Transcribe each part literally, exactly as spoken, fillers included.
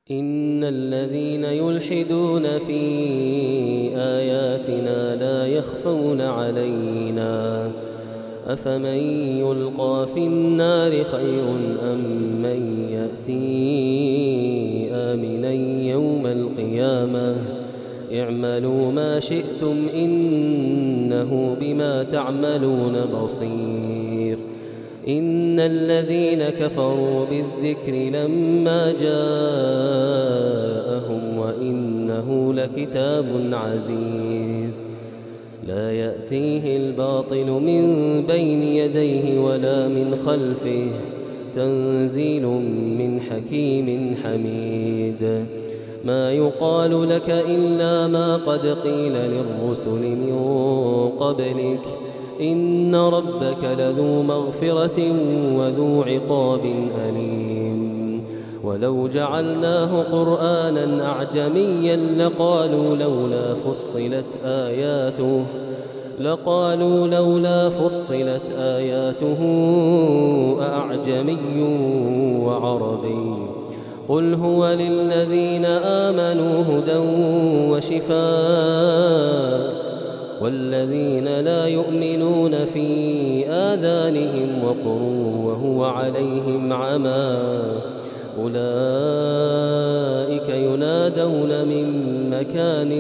إن الذين يلحدون في آياتنا لا يخفون علينا أفمن يلقى في النار خير أم من يأتي آمنا يوم القيامة اعملوا ما شئتم إنه بما تعملون بصير. إن الذين كفروا بالذكر لما جاءهم وإنه لكتاب عزيز لا يأتيه الباطل من بين يديه ولا من خلفه تنزيل من حكيم حميد. ما يقال لك إلا ما قد قيل للرسل من قبلك إن ربك لذو مغفرة وذو عقاب أليم. ولو جعلناه قرآنا أعجميا لقالوا لولا فصلت آياته لقالوا لولا فصلت آياته أعجمي وعربي قل هو للذين آمنوا هدى وشفاء والذين لا يؤمنون في آذانهم وقر وهو عليهم عمى أولئك ينادون من مكان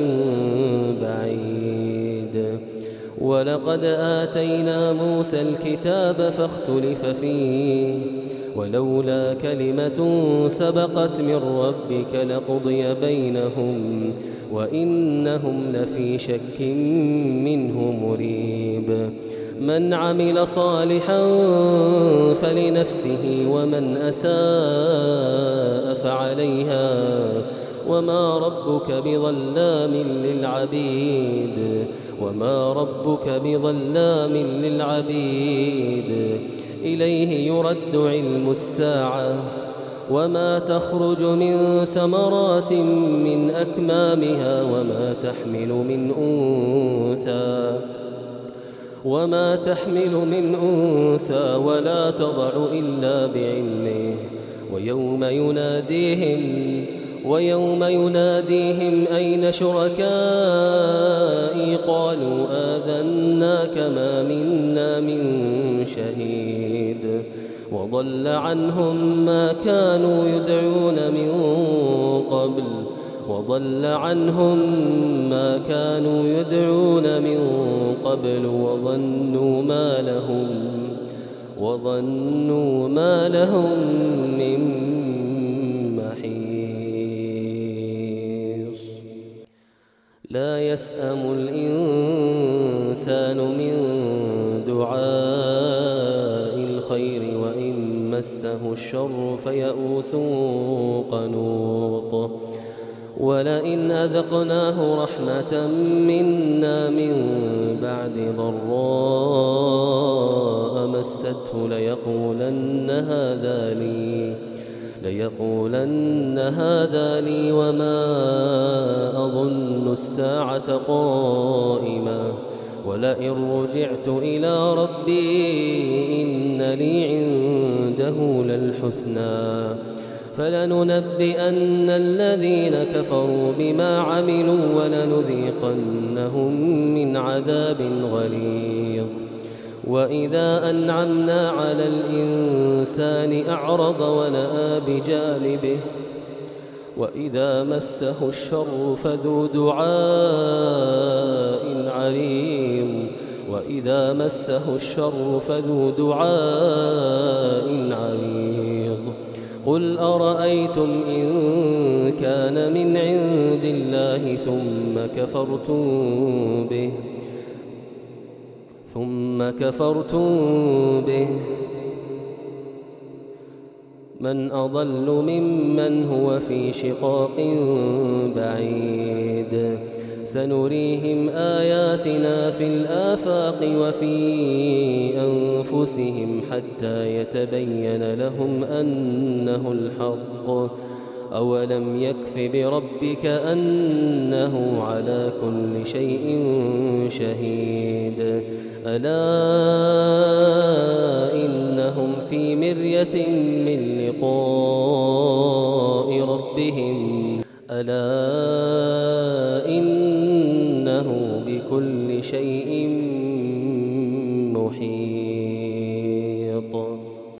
بعيد. ولقد آتينا موسى الكتاب فاختلف فيه ولولا كلمة سبقت من ربك لقضي بينهم وإنهم لفي شك منه مريب. من عمل صالحا فلنفسه ومن أساء فعليها وما ربك بظلام للعبيد وما ربك بظلام للعبيد. إليه يرد علم الساعة وما تخرج من ثمرات من أكمامها وما تحمل من أنثى وما تحمل من أنثى ولا تضع إلا بعلمه ويوم يناديهم ويوم يناديهم أين شركائي قالوا آذناك ما منا من شهيد وضل عنهم ما كانوا يدعون من قبل وضل عنهم ما كانوا يدعون من قبل وظنوا ما لهم وظنوا ما لهم من محيص. لا يسأم الإنسان من دعاء الخير وإن مسه الشر فيئوس قنوط. ولئن أذقناه رحمة منا من بعد ضراء مسته ليقولن هذا لي ليقولن هذا لي وما أظن الساعة قائمة ولئن رجعت إلى ربي إن لي عنده للحسنى فلننبئن الذين كفروا بما عملوا ولنذيقنهم من عذاب غليظ. وإذا أنعمنا على الإنسان أعرض ونأى بجانبه وإذا مسه الشر فذو دعاء عريض وإذا مسه الشر فذو دعاء عريض. قل أرأيتم إن كان من عند الله ثم كفرتم به ثم كفرتم به من أضل ممن هو في شقاق بعيد. سنريهم آياتنا في الآفاق وفي أنفسهم حتى يتبين لهم أنه الحق أولم يكف بربك أنه على كل شيء شهيد ألا إنهم في مرية من لقاء ربهم ألا إنه بكل شيء